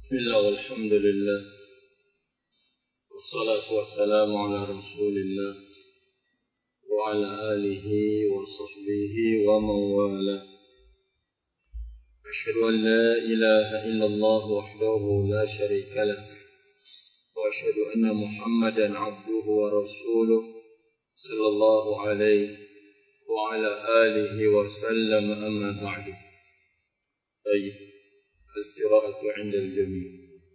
بسم الله والحمد لله والصلاة والسلام على رسول الله وعلى آله وصحبه ومن والاه. أشهد أن لا إله إلا الله وحده لا شريك له وأشهد أن محمدا عبده ورسوله صلى الله عليه وعلى آله وسلم. أما بعد. طيب، القراءة عند الجميع.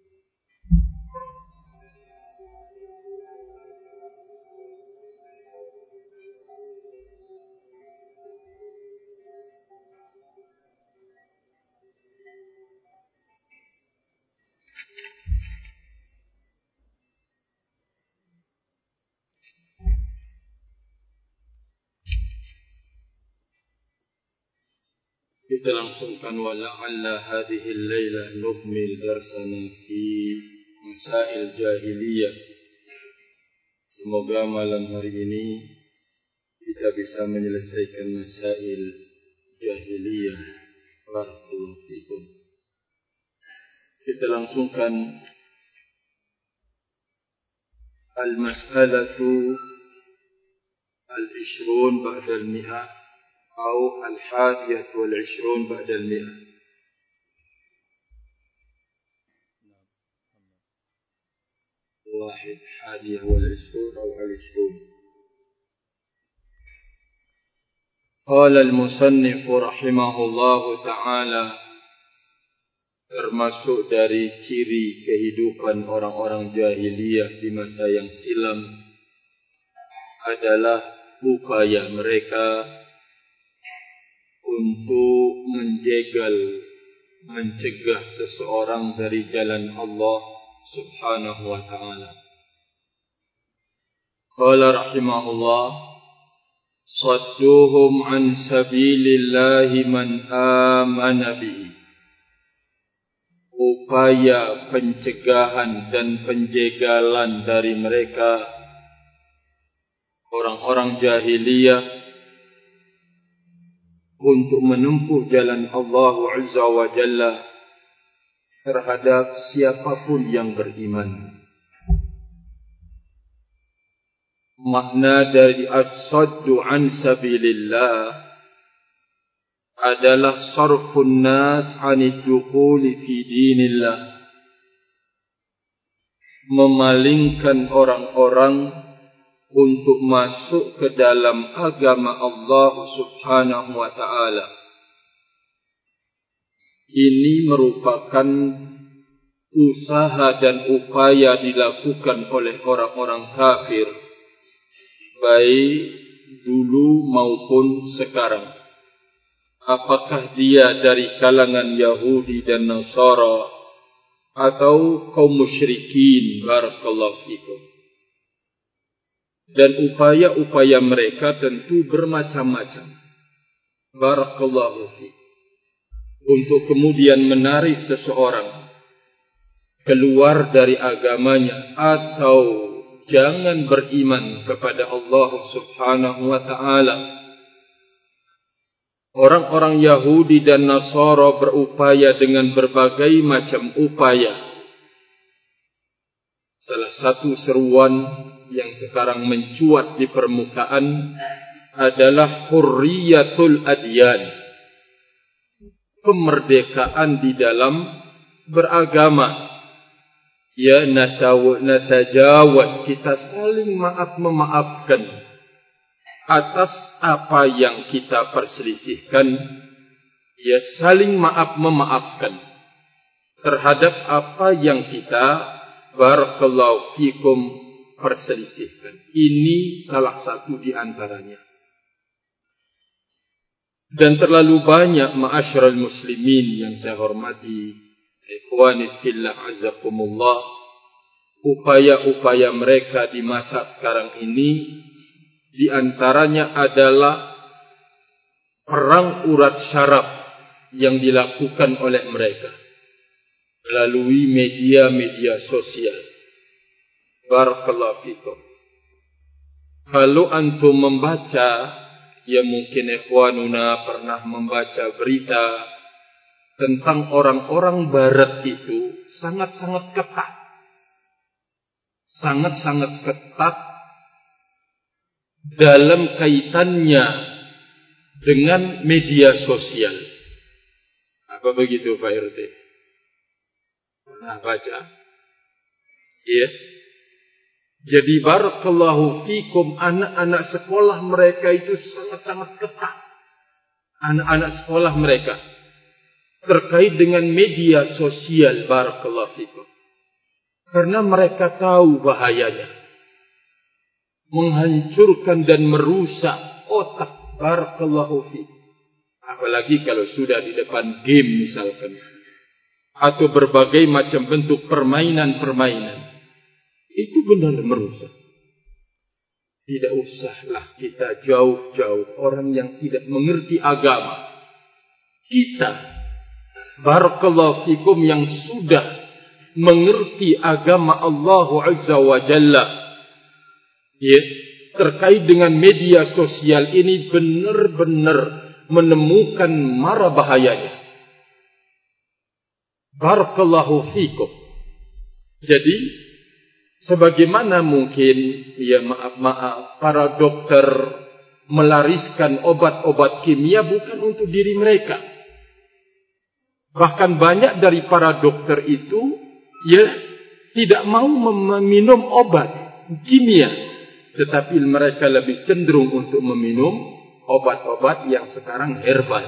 Kita langsungkan wala'alla hadhihi al-laila nukmil darsana fi masail jahiliyah. Semoga malam hari ini kita bisa menyelesaikan masail jahiliyah. Barakallahu fikum. Kita langsungkan al-mas'alatu al-ishrun ba'da al-mi'ah أو 21 بعد 100. واحد 21 أو 20. قال المصنف رحمه الله تعالى, termasuk dari ciri kehidupan orang-orang jahiliyah di masa yang silam adalah upaya mereka untuk mencegah seseorang dari jalan Allah subhanahu wa ta'ala. Qala rahimahullah, sadduhum an sabilillahi man amana bihi. Upaya pencegahan dan penjegalan dari mereka orang-orang jahiliyah untuk menempuh jalan Allah Azza wa Jalla terhadap siapapun yang beriman. Makna dari as-saddu an sabilillah adalah sarfun nas anid dukhuli fi dinillah, memalingkan orang-orang untuk masuk ke dalam agama Allah subhanahu wa ta'ala. Ini merupakan usaha dan upaya dilakukan oleh orang-orang kafir, baik dulu maupun sekarang. Apakah dia dari kalangan Yahudi dan Nasara atau kaum musyrikin, barakallahu fikum. Dan upaya-upaya mereka tentu bermacam-macam, barakallahu fiik, untuk kemudian menarik seseorang keluar dari agamanya atau jangan beriman kepada Allah subhanahu wa ta'ala. Orang-orang Yahudi dan Nasara berupaya dengan berbagai macam upaya. Salah satu seruan yang sekarang mencuat di permukaan adalah hurriyatul adyan, kemerdekaan di dalam beragama. Ya, natajawaz, kita saling memaafkan atas apa yang kita perselisihkan. Ya, saling memaafkan terhadap apa yang kita, barakallahu fikum, perselisihkan. Ini salah satu di antaranya. Dan terlalu banyak ma'asyiral muslimin yang saya hormati, ikhwani fillah azzakumullah, upaya-upaya mereka di masa sekarang ini di antaranya adalah perang urat syaraf yang dilakukan oleh mereka melalui media-media sosial. Barakallahu fikum. Kalau antum membaca, ya mungkin ikhwanuna pernah membaca berita tentang orang-orang barat itu sangat-sangat ketat. Sangat-sangat ketat dalam kaitannya dengan media sosial. Apa begitu Pak RT? Pernah baca? Iya. Jadi barakallahu fikum, anak-anak sekolah mereka itu sangat-sangat ketat. Anak-anak sekolah mereka terkait dengan media sosial, barakallahu fikum. Karena mereka tahu bahayanya. Menghancurkan dan merusak otak, barakallahu fikum. Apalagi kalau sudah di depan game misalkan. Atau berbagai macam bentuk permainan-permainan. Itu benar merusak. Tidak usahlah kita jauh-jauh orang yang tidak mengerti agama. Kita, barakallahu fikum, yang sudah mengerti agama Allah Azza wa Jalla, ya, terkait dengan media sosial ini benar-benar menemukan mara bahayanya. Barakallahu fikum. Jadi, sebagaimana mungkin, ya maaf, para dokter melariskan obat-obat kimia bukan untuk diri mereka. Bahkan banyak dari para dokter itu, ya, tidak mau meminum obat kimia. Tetapi mereka lebih cenderung untuk meminum obat-obat yang sekarang herbal.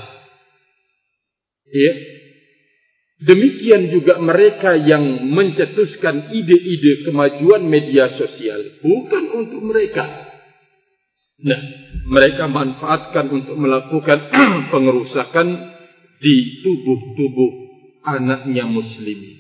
Ya. Demikian juga mereka yang mencetuskan ide-ide kemajuan media sosial bukan untuk mereka. Nah, mereka manfaatkan untuk melakukan pengerusakan di tubuh-tubuh anaknya muslimin.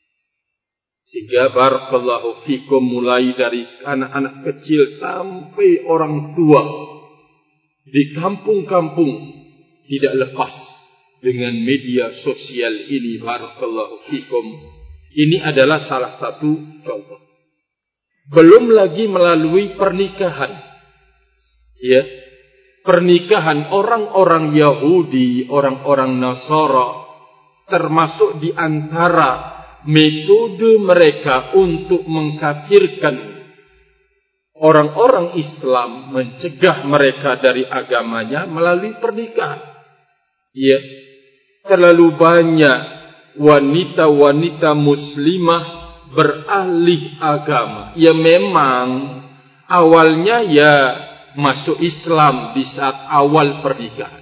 Sehingga barakallahu fikum, mulai dari anak-anak kecil sampai orang tua di kampung-kampung tidak lepas dengan media sosial ini, barakallahu fikum. Ini adalah salah satu contoh. Belum lagi melalui pernikahan. Ya. Pernikahan orang-orang Yahudi, orang-orang Nasara, termasuk di antara metode mereka untuk mengkafirkan orang-orang Islam, mencegah mereka dari agamanya melalui pernikahan. Ya. Terlalu banyak wanita-wanita muslimah beralih agama. Ya memang awalnya ya masuk Islam di saat awal pernikahan.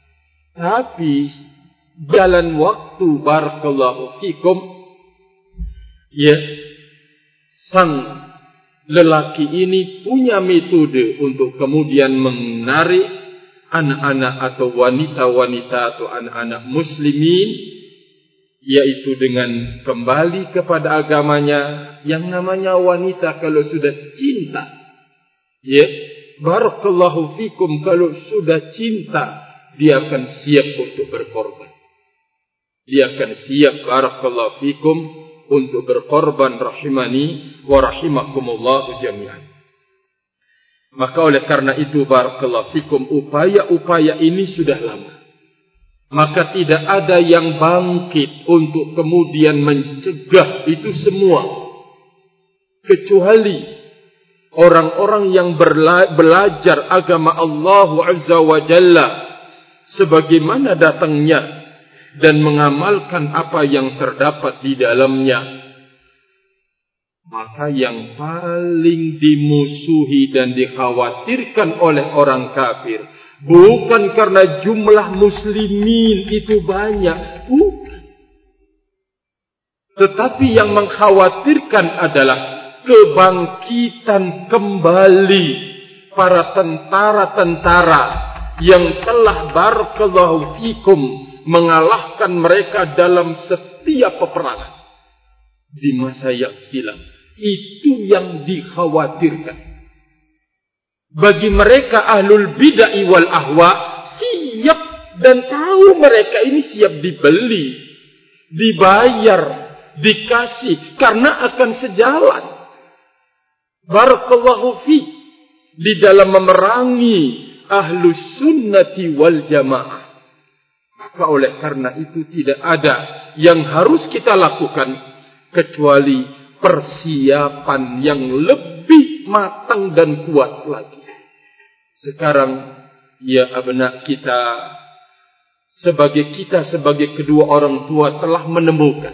Tapi jalan waktu, barakallahu fikum, ya, sang lelaki ini punya metode untuk kemudian menarik anak-anak atau wanita-wanita atau anak-anak muslimin, yaitu dengan kembali kepada agamanya. Yang namanya wanita kalau sudah cinta, ya, barakallahu fikum, kalau sudah cinta, dia akan siap untuk berkorban. Dia akan siap, barakallahu fikum, untuk berkorban, rahimani wa rahimakumullahu jami'an. Maka oleh karena itu, barakallahu fikum, upaya-upaya ini sudah lama. Maka tidak ada yang bangkit untuk kemudian mencegah itu semua, kecuali orang-orang yang belajar agama Allah Azza wa Jalla sebagaimana datangnya dan mengamalkan apa yang terdapat di dalamnya. Maka yang paling dimusuhi dan dikhawatirkan oleh orang kafir bukan karena jumlah muslimin itu banyak, bukan. Tetapi yang mengkhawatirkan adalah kebangkitan kembali para tentara-tentara yang telah, barakallahu fikum, mengalahkan mereka dalam setiap peperangan di masa yang silam. Itu yang dikhawatirkan. Bagi mereka ahlul bid'ah wal ahwa siap dan tahu mereka ini siap dibeli, dibayar, dikasih, karena akan sejalan, barakallahu fi, di dalam memerangi ahlus sunnati wal jamaah. Maka oleh karena itu tidak ada yang harus kita lakukan kecuali persiapan yang lebih matang dan kuat lagi. Sekarang ya abna kita sebagai kedua orang tua telah menemukan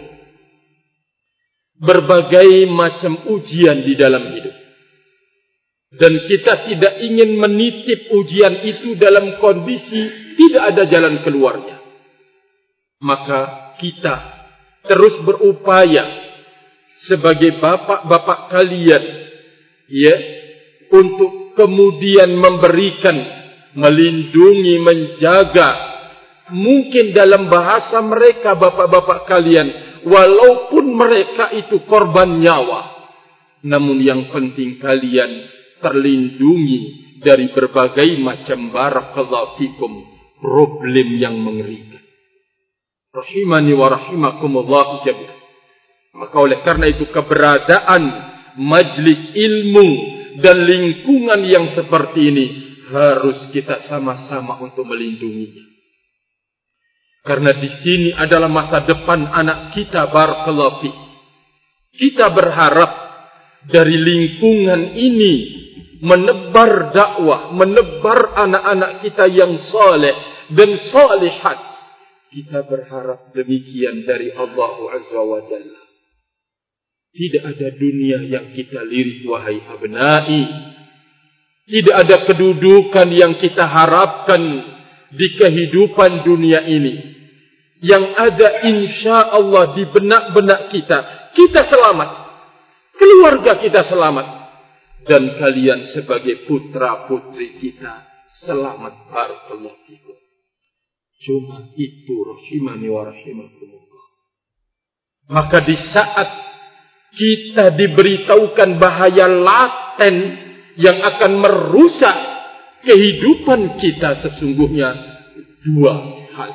berbagai macam ujian di dalam hidup. Dan kita tidak ingin menitip ujian itu dalam kondisi tidak ada jalan keluarnya. Maka kita terus berupaya sebagai bapak-bapak kalian, ya, untuk kemudian memberikan, melindungi, menjaga, mungkin dalam bahasa mereka bapak-bapak kalian, walaupun mereka itu korban nyawa, namun yang penting kalian terlindungi dari berbagai macam barakallahu fikum problem yang mengerikan. Rahimani wa rahimakumullah jami'an. Maka oleh karena itu keberadaan majlis ilmu dan lingkungan yang seperti ini harus kita sama-sama untuk melindunginya. Karena di sini adalah masa depan anak kita barakallahu fi. Kita berharap dari lingkungan ini menebar dakwah, menebar anak-anak kita yang saleh dan salihat. Kita berharap demikian dari Allah Azza wa Jalla. Tidak ada dunia yang kita lirik wahai abnai. Tidak ada kedudukan yang kita harapkan di kehidupan dunia ini. Yang ada insya Allah di benak-benak kita, kita selamat. Keluarga kita selamat. Dan kalian sebagai putra-putri kita selamat barakallahu fikum. Cuma itu rahimani wa rahimakumullah. Maka di saat kita diberitahukan bahaya laten yang akan merusak kehidupan kita, sesungguhnya dua hal.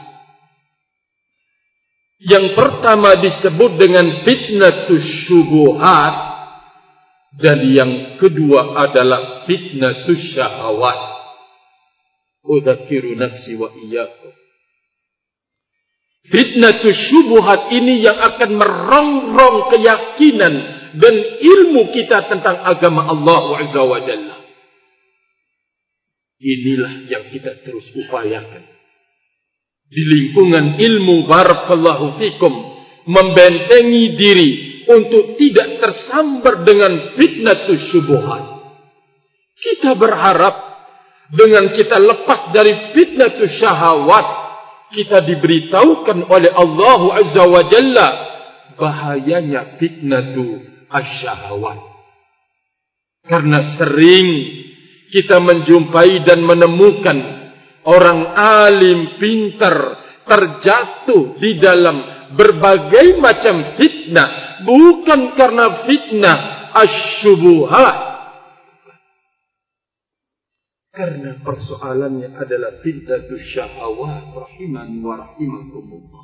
Yang pertama disebut dengan fitnatus syubuhat. Dan yang kedua adalah fitnatus syahawat. Udzakiru nafsi wa iyyakum. Fitnatus syubuhat ini yang akan merongrong keyakinan dan ilmu kita tentang agama Allah Azza wa Jalla. Inilah yang kita terus upayakan. Di lingkungan ilmu barakallahu fikum, membentengi diri untuk tidak tersambar dengan fitnatus syubuhat. Kita berharap dengan kita lepas dari fitnatus syahawat, kita diberitahukan oleh Allah Azza wa Jalla bahayanya fitnatu asyahawat. Karena sering kita menjumpai dan menemukan orang alim pintar terjatuh di dalam berbagai macam fitnah. Bukan karena fitnah asyubuhat. Karena persoalannya adalah fitnatus syahawat. Rahimani wa rahimakumullah.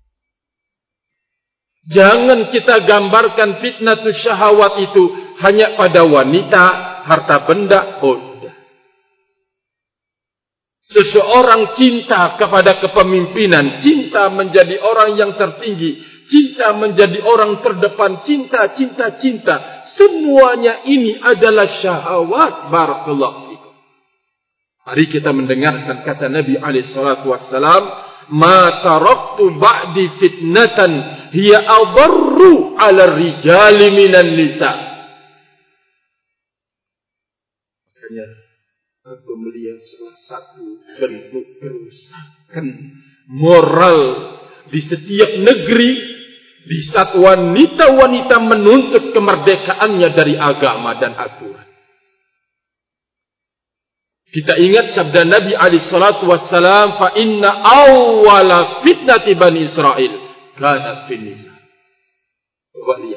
Jangan kita gambarkan fitnatus syahawat itu hanya pada wanita, harta benda, udah. Seseorang cinta kepada kepemimpinan, cinta menjadi orang yang tertinggi, cinta menjadi orang terdepan, cinta. Semuanya ini adalah syahwat. Barakallahu fikum. Mari kita mendengarkan kata Nabi SAW, "Ma taraktu ba'di fitnatan hiya adarru 'ala rijali minan nisa." Makanya aku melihat salah satu bentuk kerusakan moral di setiap negeri, di saat wanita-wanita menuntut kemerdekaannya dari agama dan aturan. Kita ingat sabda Nabi SAW, "Fa inna awwala fitnati Bani Israel kanat fin nisa." Coba lihat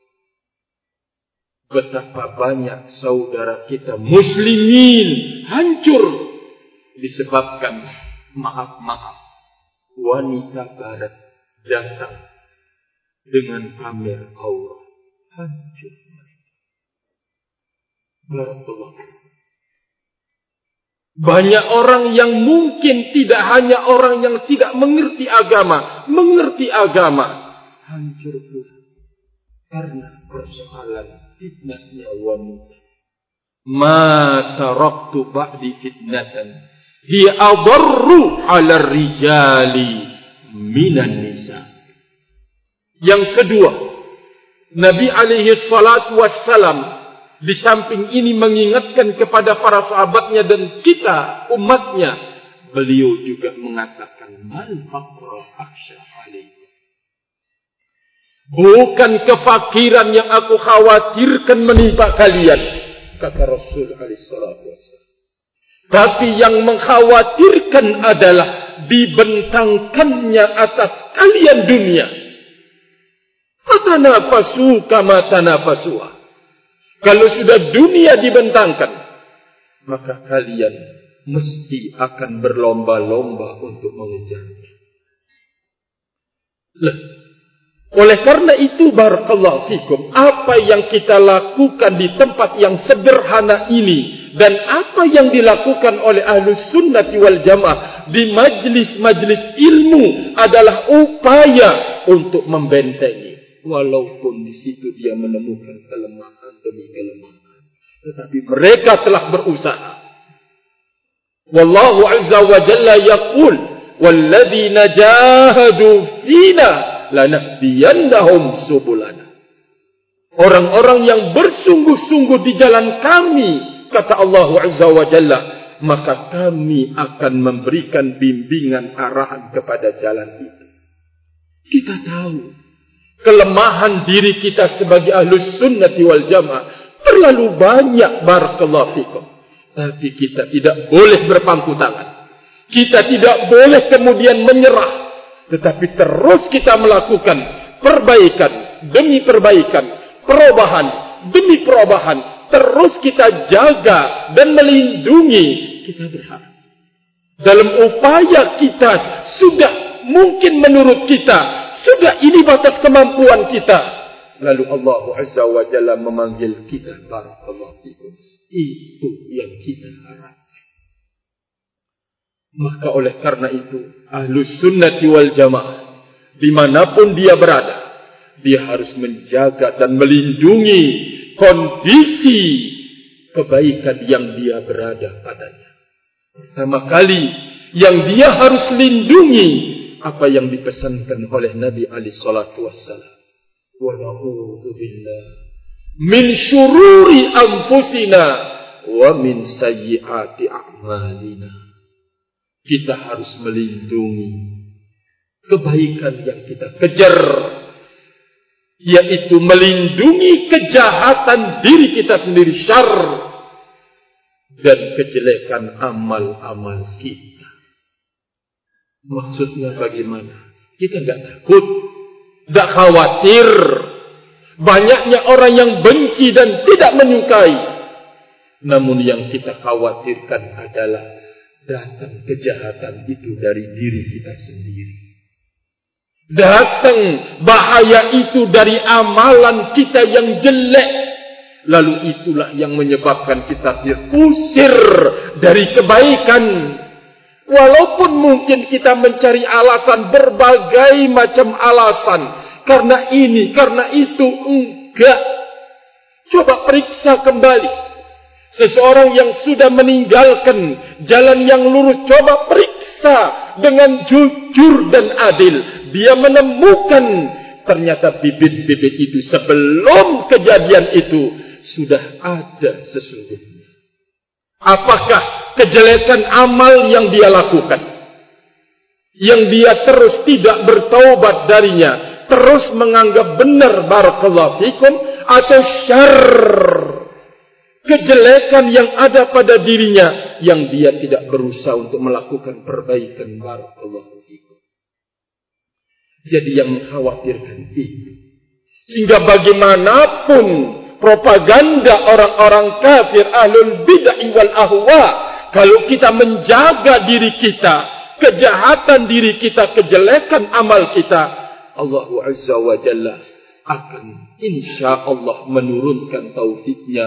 betapa banyak saudara kita muslimin hancur disebabkan maaf wanita barat datang dengan pamer aurat. Hancur mereka. Barakallahu. Banyak orang yang mungkin tidak hanya orang yang tidak mengerti agama, hancur pula karena persoalan fitnahnya wanita. Ma taraktu ba'di fitnatan hiya adarru 'ala rijali minan nisa. Yang kedua, Nabi alaihi salatu wassalam di samping ini mengingatkan kepada para sahabatnya dan kita umatnya, beliau juga mengatakan mal faqra akhsha alaikum. Bukan kefakiran yang aku khawatirkan menimpa kalian, kata Rasul alaihi salatu wassalam, tapi yang mengkhawatirkan adalah dibentangkannya atas kalian dunia. Fatanafasu kama tanafasuha. Kalau sudah dunia dibentangkan, maka kalian mesti akan berlomba-lomba untuk mengejarnya. Oleh karena itu, barakallahu fikum, apa yang kita lakukan di tempat yang sederhana ini dan apa yang dilakukan oleh Ahlus Sunnati wal Jamaah di majlis-majlis ilmu adalah upaya untuk membentengi. Walaupun di situ dia menemukan kelemahan demi kelemahan, tetapi mereka telah berusaha. Wallahu azza wa jalla yaqul, walladzina jahadu fina lanahdiyannahum subulana. Orang-orang yang bersungguh-sungguh di jalan kami, kata Allah azza wa jalla, maka kami akan memberikan bimbingan arahan kepada jalan itu. Kita tahu kelemahan diri kita sebagai Ahlus Sunnati wal Jamaah terlalu banyak, barakallahu fikum. Tapi kita tidak boleh berpangku tangan. Kita tidak boleh kemudian menyerah, tetapi terus kita melakukan perbaikan demi perbaikan, perubahan demi perubahan. Terus kita jaga dan melindungi. Kita berharap dalam upaya kita sudah mungkin menurut kita sudah ini batas kemampuan kita, lalu Allah Azza wa Jalla memanggil kita, barakallahu fikum. Itu yang kita harapkan. Maka oleh karena itu, Ahlus Sunnati wal Jamaah dimanapun dia berada, dia harus menjaga dan melindungi kondisi kebaikan yang dia berada padanya. Pertama kali yang dia harus lindungi apa yang dipesankan oleh Nabi alaihi salatu wassalam. Wa na'udzu billah min syururi anfusina wa min sayyiati a'malina. Kita harus melindungi kebaikan yang kita kejar, yaitu melindungi kejahatan diri kita sendiri, syarr, dan kejelekan amal-amal kita. Maksudnya bagaimana? Kita enggak takut, enggak khawatir. Banyaknya orang yang benci dan tidak menyukai. Namun yang kita khawatirkan adalah datang kejahatan itu dari diri kita sendiri. Datang bahaya itu dari amalan kita yang jelek. Lalu itulah yang menyebabkan kita terusir dari kebaikan. Walaupun mungkin kita mencari alasan, berbagai macam alasan, karena ini, karena itu, enggak. Coba periksa kembali. Seseorang yang sudah meninggalkan jalan yang lurus, coba periksa dengan jujur dan adil. Dia menemukan ternyata bibit-bibit itu sebelum kejadian itu sudah ada sesungguhnya. Apakah kejelekan amal yang dia lakukan, yang dia terus tidak bertaubat darinya, terus menganggap benar, barakallahu fikum, atau syarr, kejelekan yang ada pada dirinya yang dia tidak berusaha untuk melakukan perbaikan, barakallahu fikum. Jadi yang mengkhawatirkan itu, sehingga bagaimanapun propaganda orang-orang kafir, ahlul bid'ah wal ahwa, kalau kita menjaga diri kita, kejahatan diri kita, kejelekan amal kita, Allah Azza wa Jalla akan insya Allah menurunkan taufiknya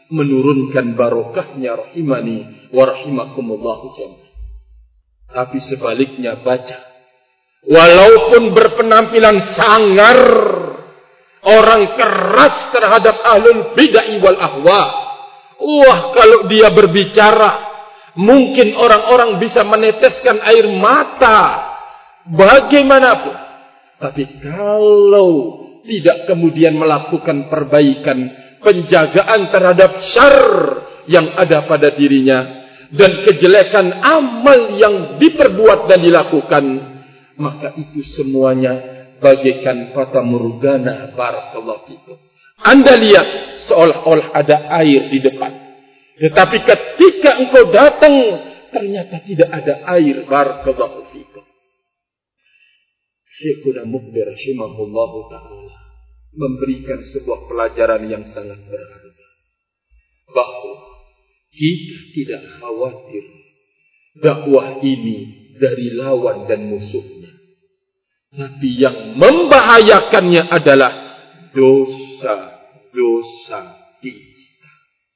menurunkan barokahnya rahimani wa rahimakumullah jami'an. Tapi sebaliknya baca, walaupun berpenampilan sangar, orang keras terhadap ahlul bid'ah wal ahwa, wah kalau dia berbicara mungkin orang-orang bisa meneteskan air mata bagaimanapun. Tapi kalau tidak kemudian melakukan perbaikan, penjagaan terhadap syar yang ada pada dirinya dan kejelekan amal yang diperbuat dan dilakukan, maka itu semuanya bagaikan fata morgana. Barakallahu fikum. Anda lihat seolah-olah ada air di depan, tetapi ketika engkau datang ternyata tidak ada air. Barakallahu fikum. Syekhuna Mukbir rahimahullahu ta'ala memberikan sebuah pelajaran yang sangat berharga, bahwa kita tidak khawatir dakwah ini dari lawan dan musuhnya, tapi yang membahayakannya adalah dosa-dosa kita.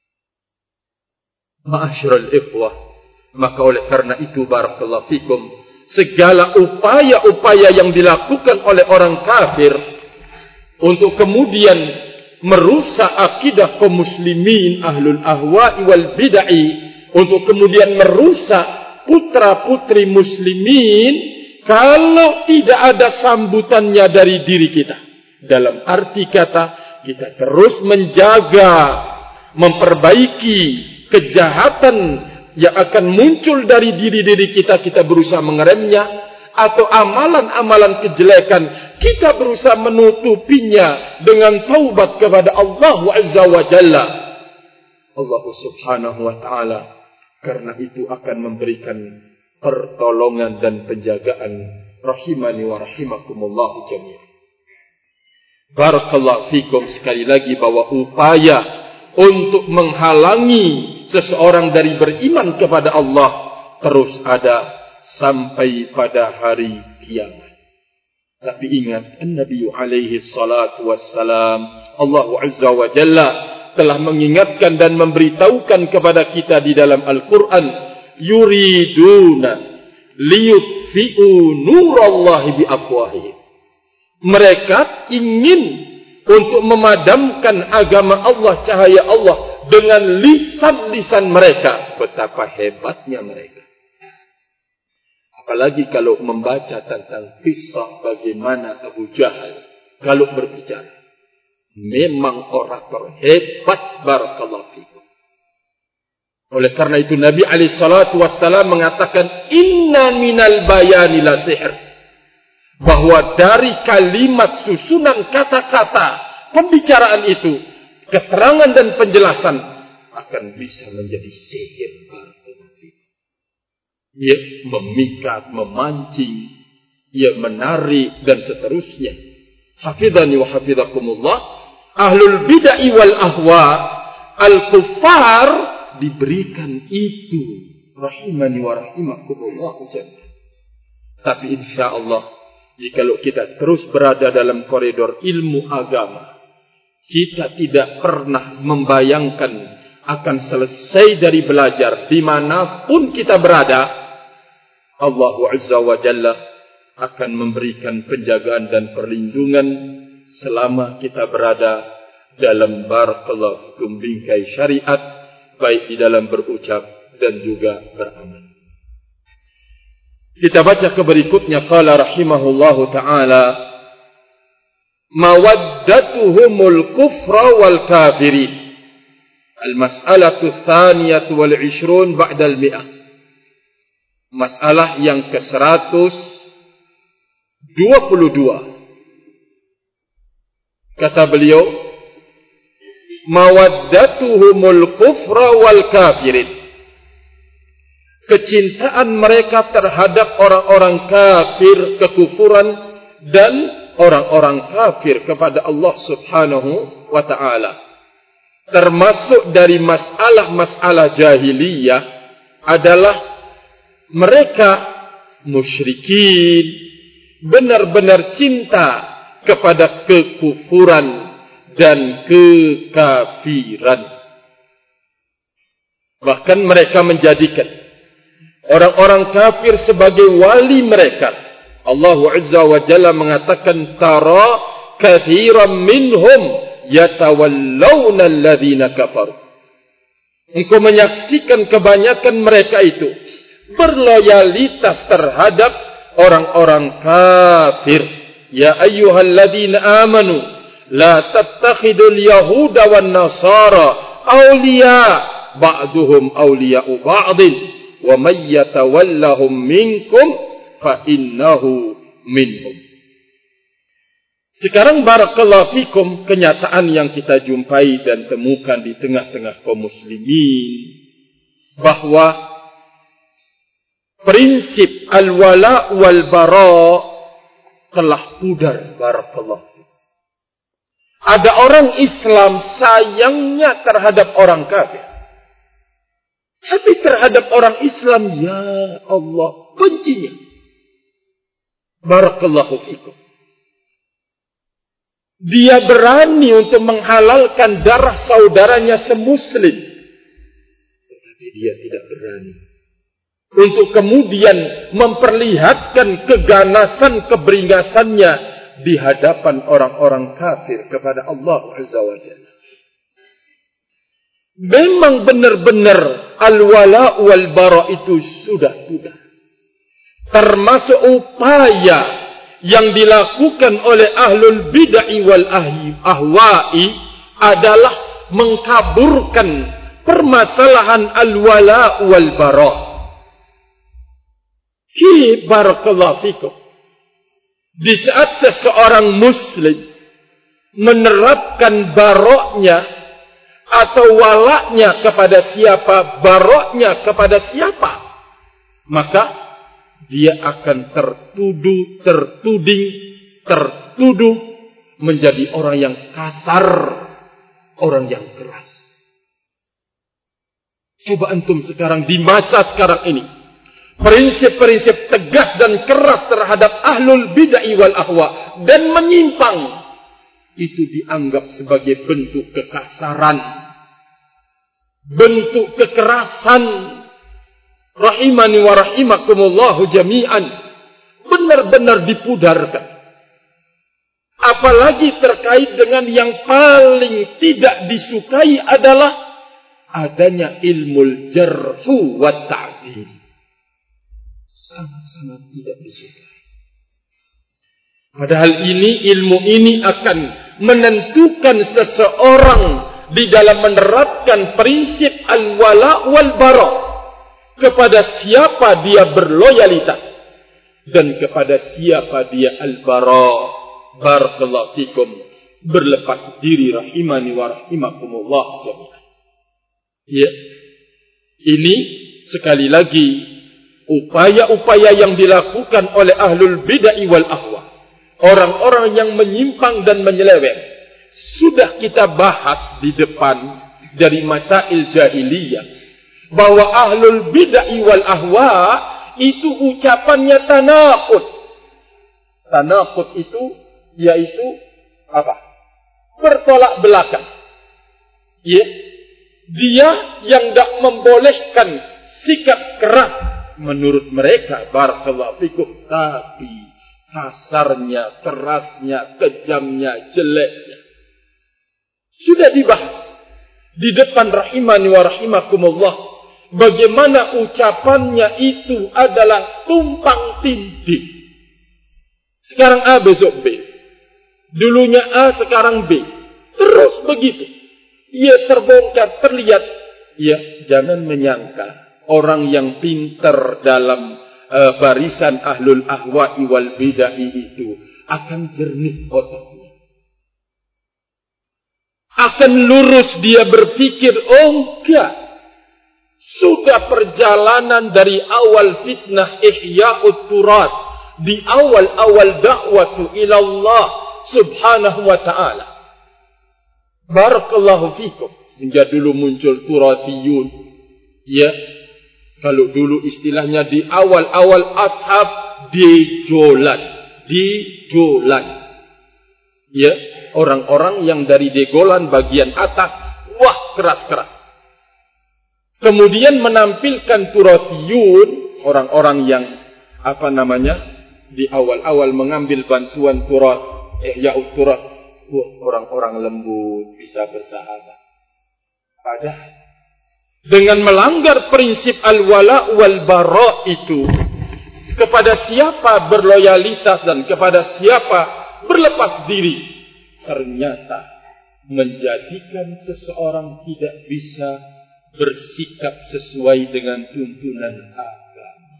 Ma'asyiral ikhwah, maka oleh karena itu barakallahu fikum, segala upaya-upaya yang dilakukan oleh orang kafir untuk kemudian merusak akidah kaum muslimin ahlul ahwa'i wal bid'ah, untuk kemudian merusak putra-putri muslimin, kalau tidak ada sambutannya dari diri kita. Dalam arti kata, kita terus menjaga, memperbaiki kejahatan yang akan muncul dari diri-diri kita, kita berusaha mengeremnya, atau amalan-amalan kejelekan kita berusaha menutupinya dengan taubat kepada Allah Azza wa Jalla. Allah Subhanahu wa ta'ala karena itu akan memberikan pertolongan dan penjagaan rahimani wa rahimakumullah jami'an. Barakallahu fikum. Sekali lagi, bahwa upaya untuk menghalangi seseorang dari beriman kepada Allah terus ada sampai pada hari kiamat. Tapi ingat, An-Nabi alaihi salatu wassalam, Allah Azza wa Jalla telah mengingatkan dan memberitahukan kepada kita di dalam Al-Quran, yuriduna liyutfi'u nurallahi biafwahihim. Mereka ingin untuk memadamkan agama Allah, cahaya Allah, dengan lisan-lisan mereka. Betapa hebatnya mereka. Apalagi kalau membaca tentang kisah bagaimana Abu Jahal kalau berbicara, memang orator hebat. Barakallahu fikum. Oleh karena itu Nabi alaihi salatu wassalam mengatakan, inna minal bayani la sihr, bahwa dari kalimat susunan kata-kata pembicaraan itu, keterangan dan penjelasan akan bisa menjadi sihir. Ia memikat, memancing, ia menarik dan seterusnya. Hafidhani wa hafidhakumullah. Ahlul bid'ah wal ahwa, al-kuffar, diberikan itu rahimani wa rahimakumullah. Tapi insyaallah, jikalau kita terus berada dalam koridor ilmu agama, kita tidak pernah membayangkan akan selesai dari belajar dimanapun kita berada. Allah Azza wa Jalla akan memberikan penjagaan dan perlindungan selama kita berada dalam barakallahu fikum bingkai syariat, baik di dalam berucap dan juga beramal. Kita baca ke berikutnya. Qala rahimahullahu ta'ala, mawaddatuhumul kufra wal kafirin. Al-mas'alatu tsaniyatu wal 20 ba'da al-mi'ah. Masalah yang ke-122. Kata beliau, mawaddatuhumul kufra wal kafirin. Kecintaan mereka terhadap orang-orang kafir, kekufuran, dan orang-orang kafir kepada Allah Subhanahu wa ta'ala, termasuk dari masalah-masalah jahiliyah, adalah mereka musyrikin benar-benar cinta kepada kekufuran dan kekafiran. Bahkan mereka menjadikan orang-orang kafir sebagai wali mereka. Allah Azza wa Jalla mengatakan, tara kathiran minhum yatawallawna alladhina kafaru. Engkau menyaksikan kebanyakan mereka itu berloyalitas terhadap orang-orang kafir. Ya ayyuhalladzina amanu la tattakhidul yahuda wan nasara awliya ba'duhum awliya'u ba'din wa may yatawallahum minkum fa innahu minhum. Sekarang barakallahu fikum, kenyataan yang kita jumpai dan temukan di tengah-tengah kaum muslimin bahwa prinsip al-wala wal bara telah pudar. Barakallahu fikum. Ada orang Islam sayangnya terhadap orang kafir, tapi terhadap orang Islam, ya Allah, bencinya. Barakallahu fikum. Dia berani untuk menghalalkan darah saudaranya semuslim, tetapi dia tidak berani untuk kemudian memperlihatkan keganasan keberingasannya di hadapan orang-orang kafir kepada Allah Azza wa Jalla. Memang benar-benar al-wala wal bara itu sudah pudar. Termasuk upaya yang dilakukan oleh ahlul bid'ah wal ahwa'i adalah mengkaburkan permasalahan al-wala wal bara. Barakallahu fikum. Di saat seseorang muslim menerapkan baroknya atau walaknya kepada siapa, baroknya kepada siapa, maka dia akan tertuduh menjadi orang yang kasar, orang yang keras. Coba antum sekarang, di masa sekarang ini, prinsip-prinsip tegas dan keras terhadap ahlul bid'ah wal ahwa dan menyimpang itu dianggap sebagai bentuk kekasaran, bentuk kekerasan. Rahimani wa rahimakumullahu jami'an. Benar-benar dipudarkan. Apalagi terkait dengan yang paling tidak disukai adalah adanya ilmul jarhu wa ta'dil. Sangat-sangat tidak disukai. Padahal ilmu ini akan menentukan seseorang di dalam menerapkan prinsip al-wala wal bara, kepada siapa dia berloyalitas dan kepada siapa dia al-bara. Barakallahu fikum, berlepas diri, rahimani wa rahimakumullah jami'an. Ya, ini sekali lagi upaya-upaya yang dilakukan oleh ahlul bid'ah wal ahwa, orang-orang yang menyimpang dan menyeleweng. Sudah kita bahas di depan dari masail jahiliyah bahwa ahlul bid'ah wal ahwa itu ucapannya tanaqud. Tanaqud itu yaitu apa? Bertolak belakang. Ya, dia yang tidak membolehkan sikap keras menurut mereka, barakallahu fikum, tapi kasarnya, kerasnya, kejamnya, jeleknya sudah dibahas di depan, rahimani wa rahimakumullah. Bagaimana ucapannya itu adalah tumpang tindih. Sekarang A, besok B. Dulunya A, sekarang B. Terus begitu. Ia terbongkar, terlihat. Ya, jangan menyangka orang yang pintar dalam barisan ahlul ahwa'i wal bid'ah itu akan jernih otaknya, akan lurus dia berpikir. Oh enggak. Sudah perjalanan dari awal fitnah ihya'ut turat, di awal-awal dakwatu ilallah subhanahu wa ta'ala. Barakallahu fikum. Sehingga dulu muncul turatiyun. Ya, kalau dulu istilahnya di awal-awal ashab, dejolan. Ya, orang-orang yang dari degolan bagian atas, wah, keras-keras. kemudian menampilkan turathiyun, orang-orang yang di awal-awal mengambil bantuan turath, ihya'ut turath, orang-orang lembut, bisa bersahabat. Padahal dengan melanggar prinsip al-wala wal bara itu, kepada siapa berloyalitas dan kepada siapa berlepas diri, ternyata menjadikan seseorang tidak bisa bersikap sesuai dengan tuntunan agama.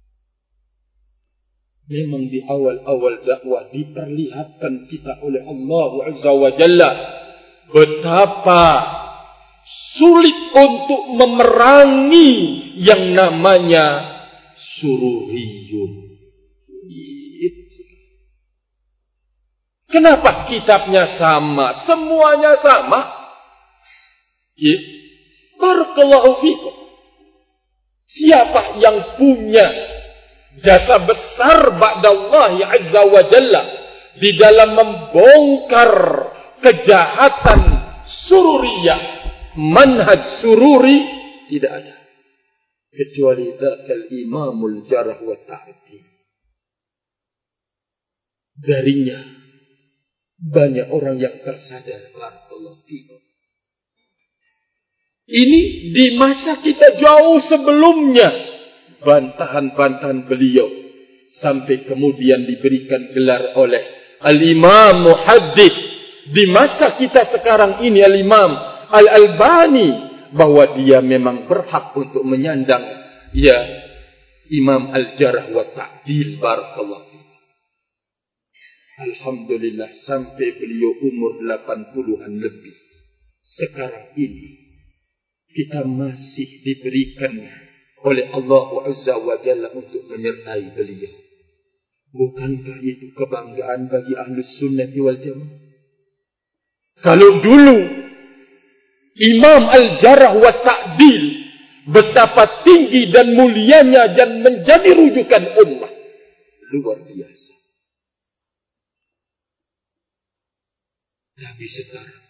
Memang di awal-awal dakwah diperlihatkan kita oleh Allah Azza wa Jalla betapa sulit untuk memerangi yang namanya sururiyun. Kenapa kitabnya sama, semuanya sama? Barakallahu fikum. Siapa yang punya jasa besar ba'dallahi azza wa jalla di dalam membongkar kejahatan sururiyah, manhaj sururi, tidak ada kecuali dzakal imamul jarh wa ta'dil. Darinya banyak orang yang tersadar. Barakallahu fikum. Ini di masa kita jauh sebelumnya, bantahan-bantahan beliau sampai kemudian diberikan gelar oleh Al-Imam Muhaddits di masa kita sekarang ini, Al-Imam Al-Albani, bahwa dia memang berhak untuk menyandang Imam Al-Jarh wa Ta'dil. Barakallahu fikum. Alhamdulillah sampai beliau umur 80-an lebih, sekarang ini kita masih diberikan oleh Allah Azza wa Jalla untuk menyertai beliau. Bukankah itu kebanggaan bagi Ahlus Sunnah wal Jamaah? Kalau dulu Imam Al-Jarh wa Ta'dil betapa tinggi dan mulianya dan menjadi rujukan ummah, luar biasa. Tapi sekarang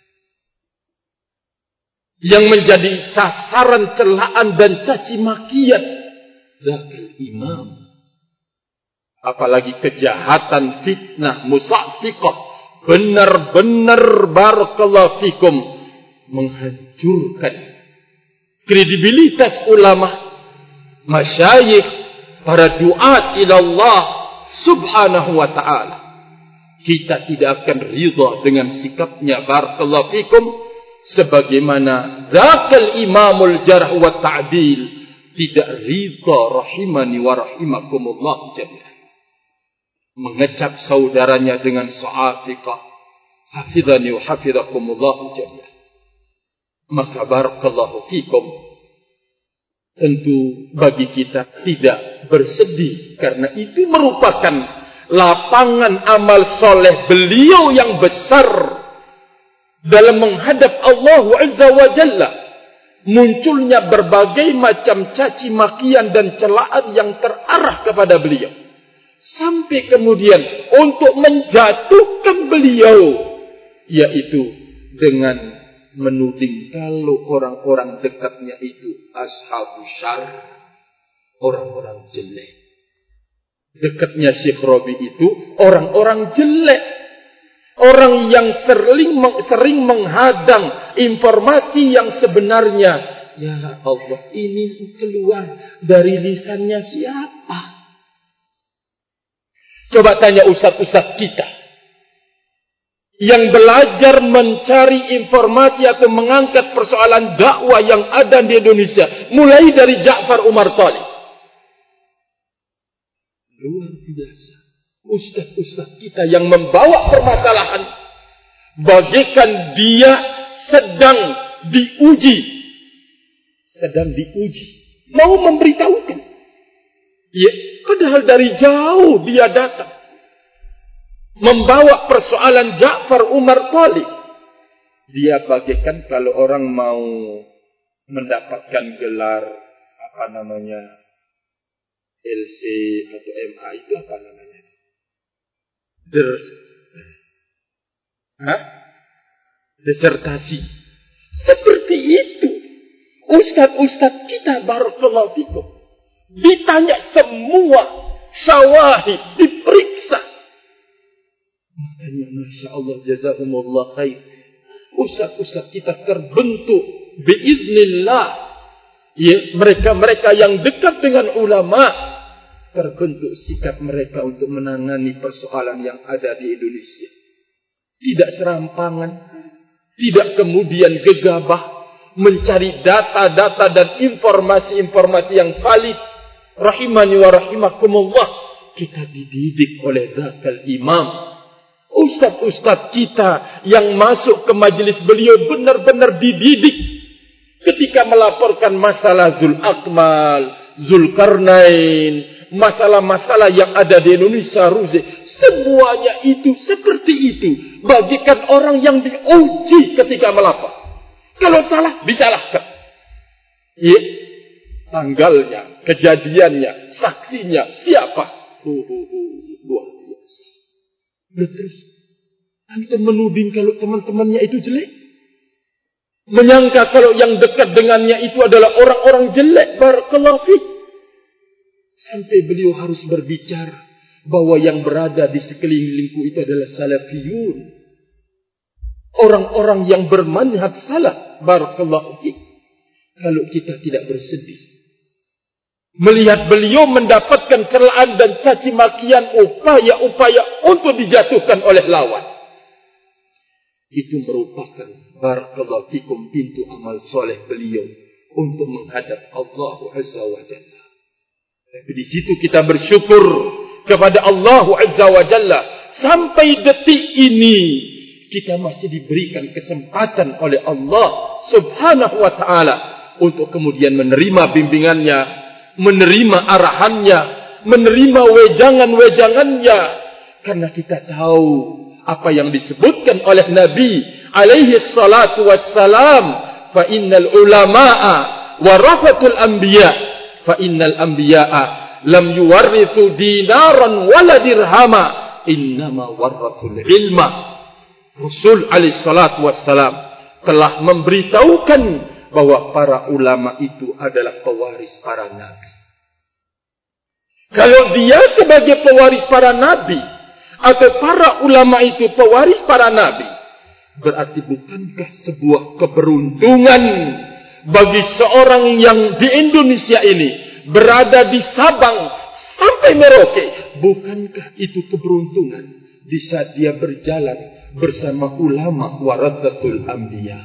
yang menjadi sasaran celaan dan caci makian dzakal imam, apalagi kejahatan fitnah musaffiqah, benar-benar barakallahu fikum menghancurkan kredibilitas ulama, masyayikh, para duat ila Allah subhanahu wa ta'ala. Kita tidak akan ridha dengan sikapnya barakallahu fikum, sebagaimana dzakal imamul jarh wa ta'dil tidak ridha rahimani wa rahimakumullah jami'an, mengecap saudaranya dengan sa'afiqah, hafizani wa hafizakumullah jami'an. Maka barakallahu fikum, tentu bagi kita tidak bersedih, karena itu merupakan lapangan amal soleh beliau yang besar dalam menghadap Allah Azza wa Jalla. Munculnya berbagai macam caci makian dan celaan yang terarah kepada beliau, sampai kemudian untuk menjatuhkan beliau, yaitu dengan menuding kalau orang-orang dekatnya itu ashabus syarr, orang-orang jelek. Dekatnya Syekh Rabi itu orang-orang jelek, orang yang sering menghadang informasi yang sebenarnya. Ya Allah, ini keluar dari lisannya siapa? Coba tanya ustaz-ustaz kita yang belajar mencari informasi atau mengangkat persoalan dakwah yang ada di Indonesia, mulai dari Ja'far Umar Thalib. Luar biasa. Ustaz-ustaz kita yang membawa permasalahan bagaikan dia sedang diuji. Mau memberitahukan. Ya, padahal dari jauh dia datang membawa persoalan Ja'far Umar Thalib. Dia bagaikan kalau orang mau mendapatkan gelar LC atau MA itu apa namanya? Disertasi. Seperti itu. Ustaz-ustaz kita barakallahu fikum ditanya semua syawahid, diperiksa. Makanya Masya Allah, jazakumullah khair, ustaz-ustaz kita terbentuk biiznillah. Ya, mereka-mereka yang dekat dengan ulama, terbentuk sikap mereka untuk menangani persoalan yang ada di Indonesia. Tidak serampangan, tidak kemudian gegabah mencari data-data dan informasi-informasi yang valid. Rahimani wa rahimakumullah, kita dididik oleh zakal imam. Ustaz-ustaz kita yang masuk ke majelis beliau benar-benar dididik. Ketika melaporkan masalah Dzul Akmal, Dzulkarnain, masalah-masalah yang ada di Indonesia, Ruzi, semuanya itu seperti itu. Bagikan orang yang diuji ketika melapor. Kalau salah, disalahkan. Ya, tanggalnya, kejadiannya, saksinya, siapa? Luar biasa. Terus, antum menuding kalau teman-temannya itu jelek? Menyangka kalau yang dekat dengannya itu adalah orang-orang jelek, barakallahu fiik. Sampai beliau harus berbicara bahwa yang berada di sekelilingku itu adalah salafiyun, orang-orang yang bermanhaj salaf, barakallahu fiik. Kalau kita tidak bersedih melihat beliau mendapatkan celaan dan caci makian, upaya-upaya untuk dijatuhkan oleh lawan, itu merupakan barakallahu fikum pintu amal soleh beliau untuk menghadap Allah Azza wa Jalla. Tapi di situ kita bersyukur kepada Allah Azza wa Jalla, sampai detik ini kita masih diberikan kesempatan oleh Allah Subhanahu wa taala untuk kemudian menerima bimbingannya, menerima arahannya, menerima wejangan-wejangannya, karena kita tahu apa yang disebutkan oleh Nabi alaihi salatu wassalam, fa innal ulama'a warathatul anbiya, fa innal anbiya'a lam yuwarrithu dinaran wala dirhama, innama warathul ilma. Rasul alaihi salatu wassalam telah memberitahukan bahwa para ulama itu adalah pewaris para nabi. Kalau dia sebagai pewaris para nabi, atau para ulama itu pewaris para nabi, berarti bukankah sebuah keberuntungan bagi seorang yang di Indonesia ini berada di Sabang sampai Merauke? Bukankah itu keberuntungan di saat dia berjalan bersama ulama warathatul anbiya?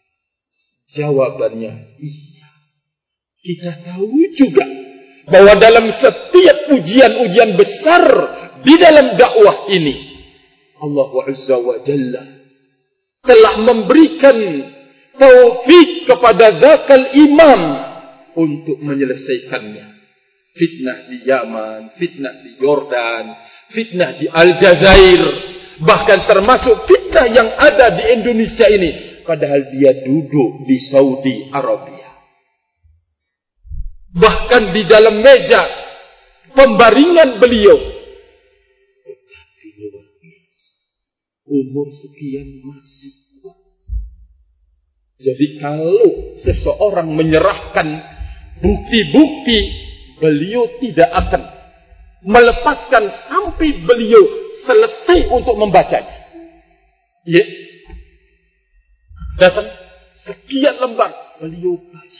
Jawabannya iya. Kita tahu juga bahwa dalam setiap ujian-ujian besar di dalam dakwah ini, Allah Azza wa Jalla telah memberikan taufik kepada zakal imam untuk menyelesaikannya. Fitnah di Yaman, fitnah di Yordan, fitnah di Aljazair, bahkan termasuk fitnah yang ada di Indonesia ini, padahal dia duduk di Saudi Arabia. Bahkan di dalam meja pembaringan beliau, tetapi luar biasa, umur sekian masih kuat. Jadi kalau seseorang menyerahkan bukti-bukti, beliau tidak akan melepaskan sampai beliau selesai untuk membacanya. Ya, datang sekian lembar, beliau baca.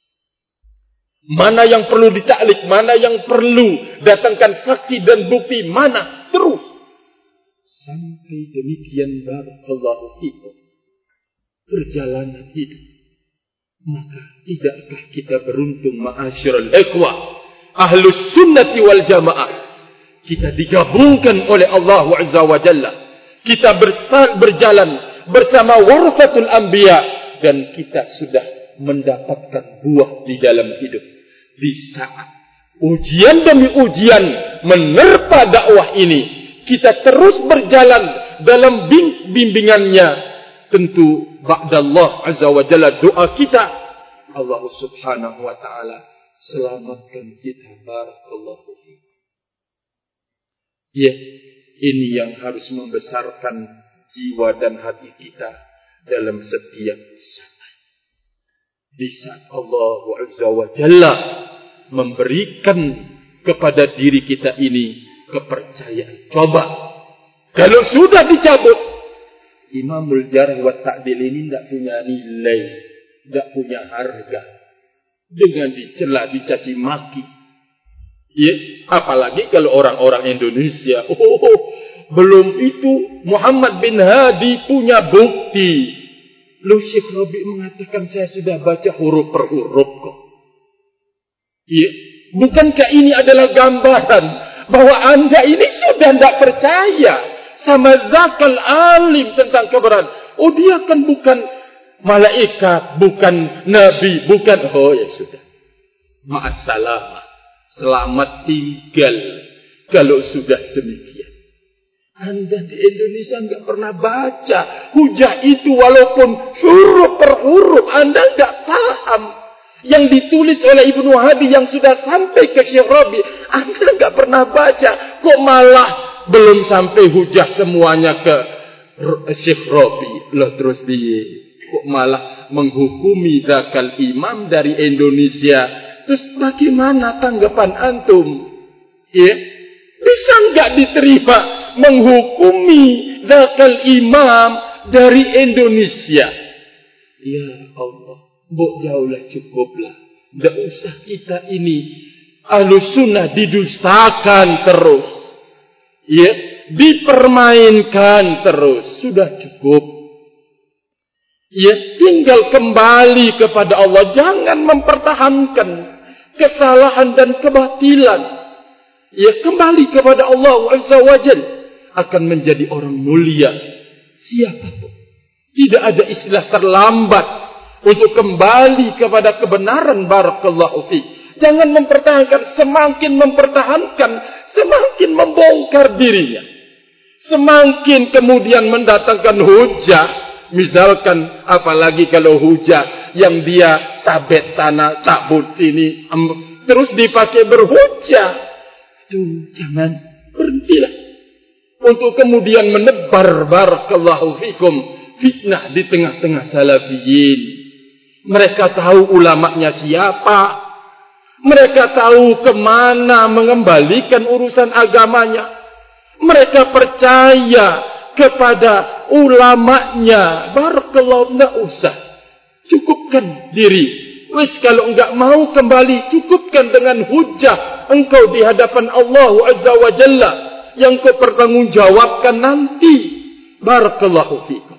Mana yang perlu ditaklik, mana yang perlu datangkan saksi dan bukti, mana terus. Sampai demikian barakallahu fikum perjalanan hidup. Maka tidakkah kita beruntung ma'asyiral ikhwah ahlus sunnati wal jamaah, kita digabungkan oleh Allah Azza wa Jalla, kita berjalan bersama warathatul anbiya, dan kita sudah mendapatkan buah di dalam hidup. Di saat ujian demi ujian menerpa dakwah ini, kita terus berjalan dalam bimbingannya. Tentu ba'dallah Azza wa Jalla, doa kita, Allah Subhanahu wa ta'ala selamatkan kita, barakallahu fiikum. Ya, ini yang harus membesarkan jiwa dan hati kita dalam setiap saat. Di saat Allah Azza wa Jalla memberikan kepada diri kita ini kepercayaan. Coba, kalau sudah dicabut, Imamul Jarh wa Ta'dil ini tidak punya nilai, tidak punya harga. Dengan dicela, dicaci maki. Ya, apalagi kalau orang-orang Indonesia. Belum itu Muhammad bin Hadi punya bukti. Loh, Syekh Rabi mengatakan saya sudah baca huruf per huruf kok. Ya, bukankah ini adalah gambaran bahwa Anda ini sudah tidak percaya sama zakal alim tentang kebenaran. Oh, dia kan bukan malaikat, bukan nabi, bukan. Oh ya sudah. Ma'assalamah. Selamat tinggal kalau sudah demikian. Anda di Indonesia enggak pernah baca hujah itu walaupun huruf per huruf. Anda enggak paham yang ditulis oleh Ibnu Hadi yang sudah sampai ke Syekh Rabi. Anda enggak pernah baca. Kok malah belum sampai hujah semuanya ke Syekh Rabi. Loh terus dia kok malah menghukumi zakal imam dari Indonesia. Terus bagaimana tanggapan antum? Ya, bisa enggak diterima menghukumi zakal imam dari Indonesia? Ya Allah, mbok jauhlah cukuplah. Tidak usah kita ini Ahlus Sunnah didustakan terus. Ya, dipermainkan terus. Sudah cukup. Ya, tinggal kembali kepada Allah. Jangan mempertahankan kesalahan dan kebatilan. Ya, kembali kepada Allah Azza wa Jalla akan menjadi orang mulia. Siapapun. Tidak ada istilah terlambat untuk kembali kepada kebenaran. Barakallahu fi. Jangan mempertahankan. Semakin mempertahankan, semakin membongkar dirinya. Semakin kemudian mendatangkan hujah. Misalkan apalagi kalau hujah yang dia sabet sana, cabut sini, terus dipakai berhujah. Tuh, jangan, berhentilah. Untuk kemudian menebar barakallahu fikum fitnah di tengah-tengah salafiyin. Mereka tahu ulamanya siapa. Mereka tahu kemana mengembalikan urusan agamanya. Mereka percaya kepada ulamanya. Barakallahu, enggak usah. Cukupkan diri. Wis kalau enggak mau kembali, cukupkan dengan hujah engkau di hadapan Allah Azza wa Jalla yang kau pertanggungjawabkan nanti. Barakallahu fikum.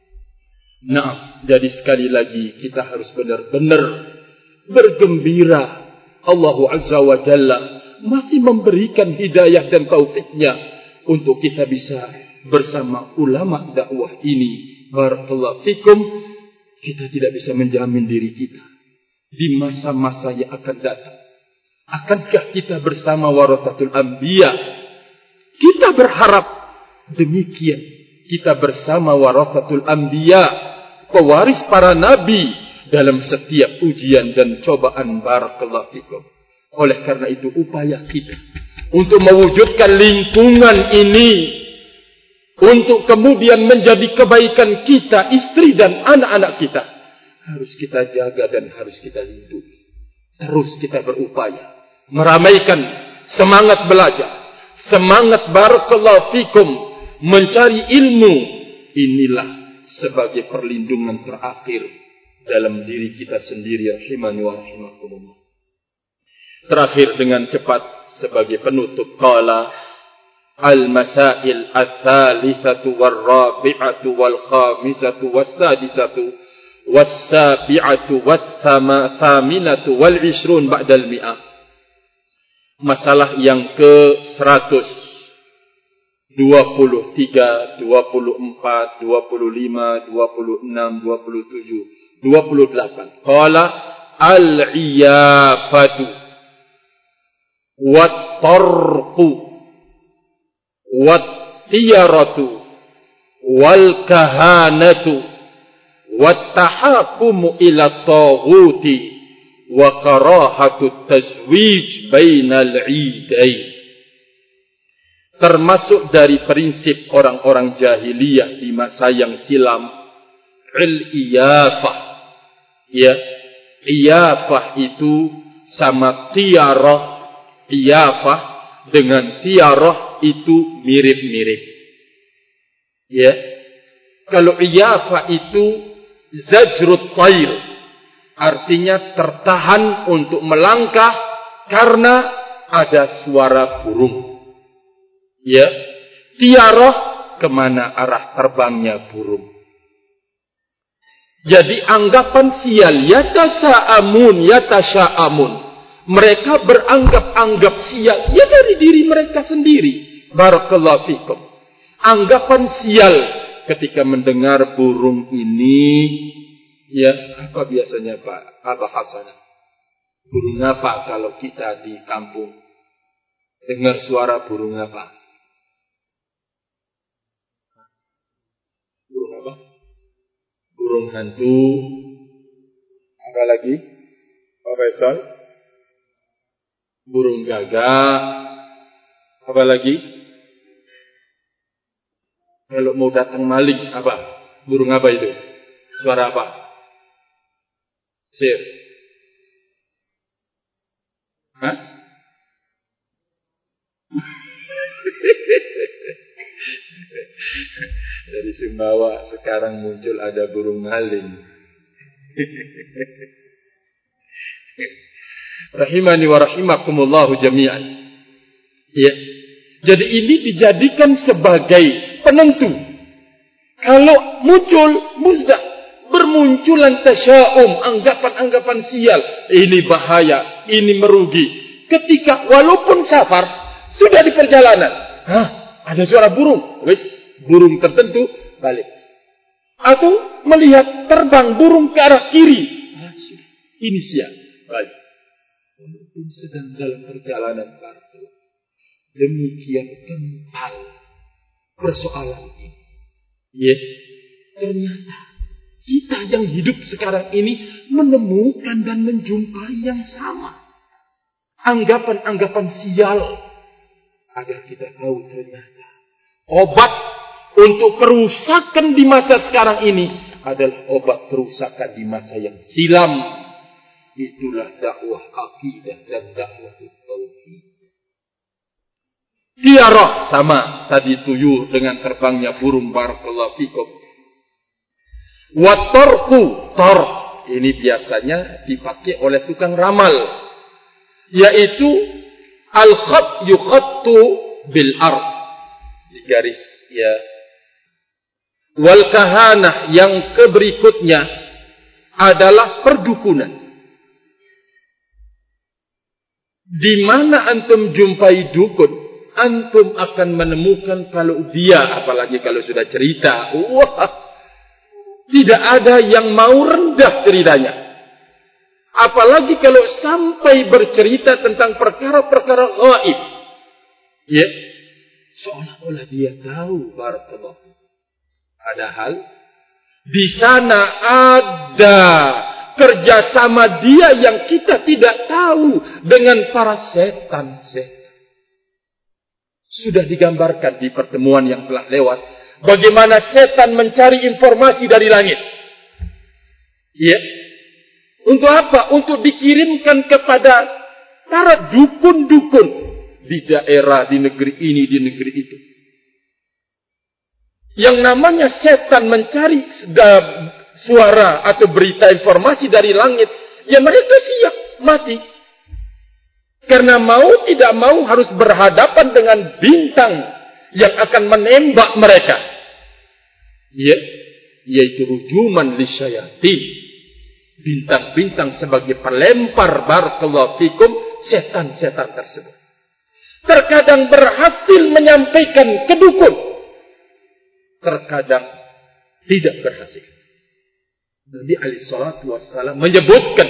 Nah, jadi sekali lagi kita harus benar-benar bergembira. Allah Azza wa Jalla masih memberikan hidayah dan taufiknya untuk kita bisa bersama ulama dakwah ini. Barakallahu fikum. Kita tidak bisa menjamin diri kita di masa-masa yang akan datang. Akankah kita bersama warathatul anbiya? Kita berharap demikian. Kita bersama warathatul anbiya, pewaris para nabi dalam setiap ujian dan cobaan. Barakallahu fikum. Oleh karena itu upaya kita untuk mewujudkan lingkungan ini, untuk kemudian menjadi kebaikan kita, istri dan anak-anak kita, harus kita jaga dan harus kita lindungi. Terus kita berupaya meramaikan semangat belajar, semangat barakallahu fikum mencari ilmu. Inilah sebagai perlindungan terakhir dalam diri kita sendiri. Rahimani wa rahimakumullah. Terakhir dengan cepat sebagai penutup, qala al-masail al-thalithatu wal-rabi'atu wal-khamisatu was-sadisatu was-sabi'atu was-thaminatu wal-ishrun ba'dal mi'ah. Masalah yang ke-100, 23, 24, 25, 26, 27, 28. Qala al-iyafatu wat-tarqu wat-tiyaratu wal-kahanatu wat-tahakumu ila taghuti wa karahatu tazwij bainal idain. Termasuk dari prinsip orang-orang jahiliyah di masa yang silam, al-iyafah, ya, Iyafah itu sama tiarah. Iyafah dengan tiarah itu mirip-mirip. Ya. Kalau iyafah itu zajrut tayr, artinya tertahan untuk melangkah karena ada suara burung. Ya. Tiarah kemana arah terbangnya burung. Jadi anggapan sial, yatasha'amun. Mereka beranggap-anggap sial, ya dari diri mereka sendiri. Barakallahu fikum. Anggapan sial ketika mendengar burung ini, ya apa biasanya Pak? Apa Hasanah? Burung apa kalau kita di kampung dengar suara burung apa? Burung apa? Burung hantu. Apa lagi? Profesor? Burung gagak. Apa lagi? Kalau mau datang maling, apa? Burung apa itu? Suara apa? Sir. Hah? Dari Sumbawa sekarang muncul ada burung maling. Rahimani wa rahimakumullahu jami'an. Ya. Jadi ini dijadikan sebagai penentu. Kalau muncul musdah, bermunculan tasya'um, anggapan-anggapan sial, ini bahaya, ini merugi. Ketika walaupun safar, sudah di perjalanan, ada suara burung, wis, burung tertentu balik. Atau melihat terbang burung ke arah kiri, ini sial, balik. Walaupun sedang dalam perjalanan partu, demikian kental persoalan ini. Ya, ternyata kita yang hidup sekarang ini menemukan dan menjumpai yang sama. Anggapan-anggapan sial. Agar kita tahu ternyata obat untuk kerusakan di masa sekarang ini adalah obat kerusakan di masa yang silam. Itulah dakwah akidah dan dakwah tauhid. Tiarah sama tadi tuyul dengan terbangnya burung, barakallahu fikum. Watorku, tor, ini biasanya dipakai oleh tukang ramal, yaitu al-khat yukhattu bil ard, di garis, ya. Wal kahanah, yang keberikutnya adalah perdukunan. Di mana antum jumpai dukun, antum akan menemukan kalau dia, apalagi kalau sudah cerita, wah, tidak ada yang mau rendah ceritanya. Apalagi kalau sampai bercerita tentang perkara-perkara gaib. Ya, seolah-olah dia tahu, barakallahu. Padahal di sana ada kerjasama dia yang kita tidak tahu dengan para setan-setan. Sudah digambarkan di pertemuan yang telah lewat, bagaimana setan mencari informasi dari langit. Ya. Untuk apa? Untuk dikirimkan kepada para dukun-dukun di daerah, di negeri ini, di negeri itu. Yang namanya setan mencari suara atau berita informasi dari langit, ya mereka siap mati. Karena mau tidak mau harus berhadapan dengan bintang yang akan menembak mereka. Ya, yaitu rujuman lisyayatin. Bintang-bintang sebagai pelempar, barakallahu fikum, setan-setan tersebut. Terkadang berhasil menyampaikan ke dukun, terkadang tidak berhasil. Nabi alaihi salatu wassalam menyebutkan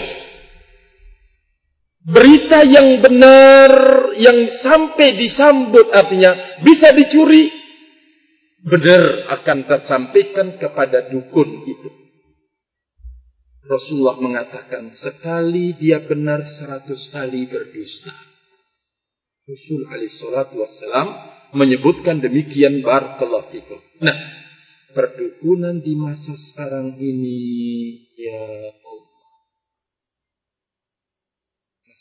berita yang benar yang sampai disambut, artinya bisa dicuri, benar akan tersampaikan kepada dukun itu. Rasulullah mengatakan, sekali dia benar 100 kali berdusta. Rasul alaihi salatu wassalam menyebutkan demikian, barakallahu fikum. Nah, perdukunan di masa sekarang ini, ya Allah,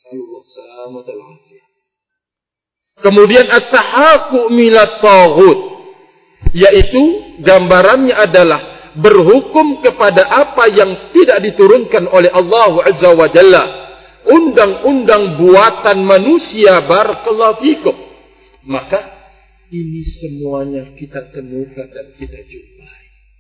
Nasallallahu salamata wal afiyah. Kemudian at-tahaqquq milat taghut, yaitu gambarannya adalah berhukum kepada apa yang tidak diturunkan oleh Allah Azza wa Jalla, undang-undang buatan manusia. Barakallahu fikum. Maka ini semuanya kita temukan dan kita jumpai.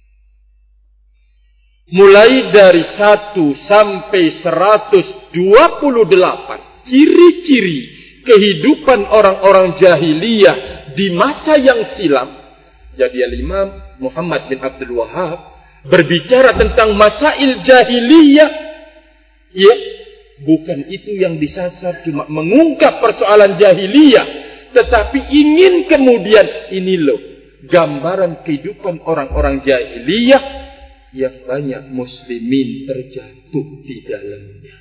Mulai dari 1 sampai 128 ciri-ciri kehidupan orang-orang jahiliyah di masa yang silam. Jadi Imam Muhammad bin Abdul Wahhab berbicara tentang masail jahiliyah. Ya, bukan itu yang disasar, cuma mengungkap persoalan jahiliyah, tetapi ingin kemudian ini loh gambaran kehidupan orang-orang jahiliyah yang banyak muslimin terjatuh di dalamnya.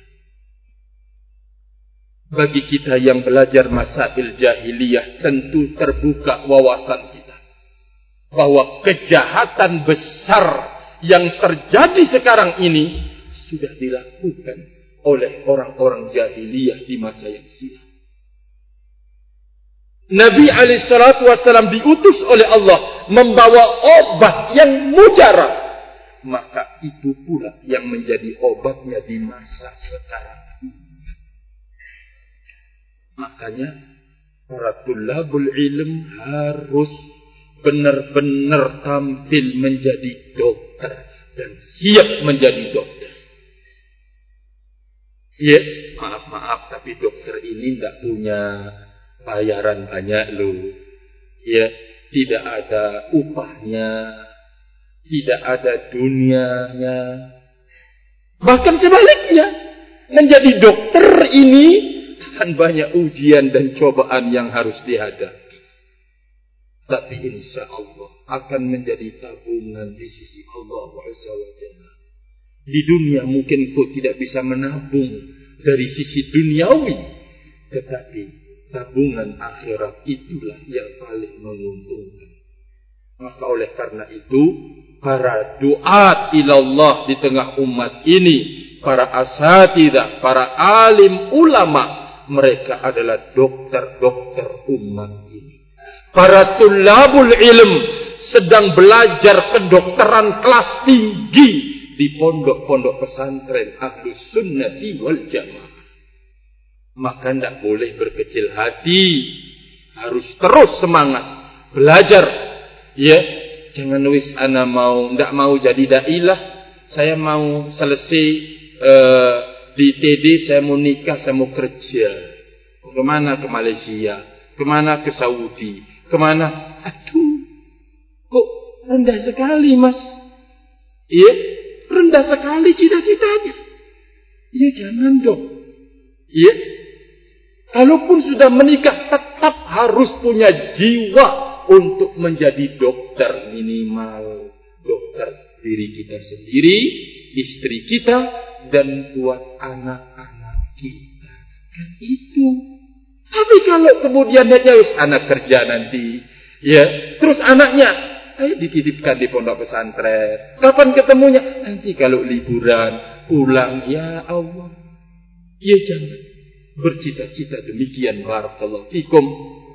Bagi kita yang belajar masail jahiliyah, tentu terbuka wawasan kita bahwa kejahatan besar yang terjadi sekarang ini sudah dilakukan oleh orang-orang jahiliyah di masa yang silam. Nabi SAW diutus oleh Allah membawa obat yang mujarab. Maka itu pula yang menjadi obatnya di masa sekarang ini. Makanya para tulabul ilm harus benar-benar tampil menjadi dokter dan siap menjadi dokter. Ya, maaf, tapi dokter ini tidak punya bayaran banyak loh. Ya, tidak ada upahnya. Tidak ada dunianya. Bahkan sebaliknya, menjadi dokter ini akan banyak ujian dan cobaan yang harus dihadapi. Tapi insya Allah akan menjadi tabungan di sisi Allah Azza wa Jalla. Di dunia mungkin kau tidak bisa menabung dari sisi duniawi, tetapi tabungan akhirat itulah yang paling menguntungkan. Maka oleh karena itu, para duat ilallah di tengah umat ini, para asatidah, para alim ulama, mereka adalah dokter-dokter umat ini. Para tulabul ilm sedang belajar kedokteran kelas tinggi di pondok-pondok pesantren Ahlus Sunnati wal Jamaah. Maka tidak boleh berkecil hati, harus terus semangat belajar. Ya, jangan wis ana ndak mau jadi dailah, saya mau selesai di TD, saya mau nikah, saya mau kerja. Kemana? Ke Malaysia, kemana? Ke Saudi, kemana? Aduh, kok rendah sekali mas. Iya, rendah sekali cita-citanya. Iya, jangan dong. Iya, kalaupun sudah menikah tetap harus punya jiwa untuk menjadi dokter, minimal dokter diri kita sendiri, istri kita, dan buat anak-anak kita. Kan itu. Tapi kalau kemudian wis anak kerja nanti, ya, terus anaknya ayo dititipkan di pondok pesantren. Kapan ketemunya? Nanti kalau liburan pulang. Ya Allah. Ya jangan bercita-cita demikian. Barakallahu fikum.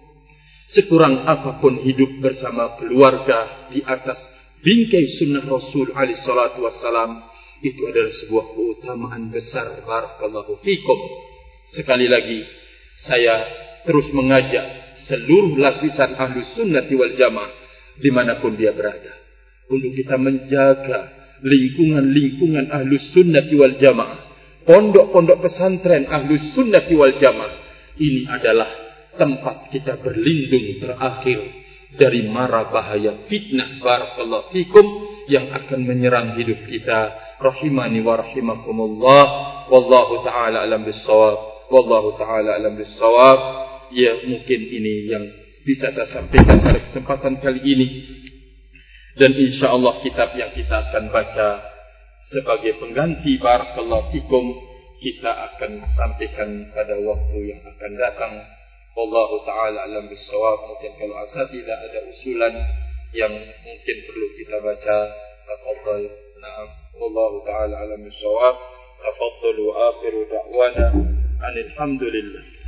Sekurang apapun hidup bersama keluarga di atas bingkai sunnah Rasul alaihi salatu wassalam, itu adalah sebuah keutamaan besar. Barakallahu fikum. Sekali lagi saya terus mengajak seluruh lapisan Ahlus Sunnati wal Jamaah dimanapun dia berada, untuk kita menjaga lingkungan-lingkungan Ahlus Sunnati wal Jamaah, pondok-pondok pesantren Ahlus Sunnati wal Jamaah. Ini adalah tempat kita berlindung terakhir dari mara bahaya fitnah. Barakallahu fikum yang akan menyerang hidup kita. Rahimani wa rahimakumullah. Wallahu ta'ala alam bissawab. Wallahu ta'ala alam bissawab. Ya, mungkin ini yang bisa saya sampaikan pada kesempatan kali ini. Dan insyaAllah kitab yang kita akan baca sebagai pengganti barakallahu fikum, kita akan sampaikan pada waktu yang akan datang. Wallahu ta'ala alam bissawab. Mungkin kalau asatidah ada usulan yang mungkin perlu kita baca, tafadhal. Na'am. Wallahu ta'ala alam bissawab. Tafadhalu akhiru da'wana Alhamdulillah.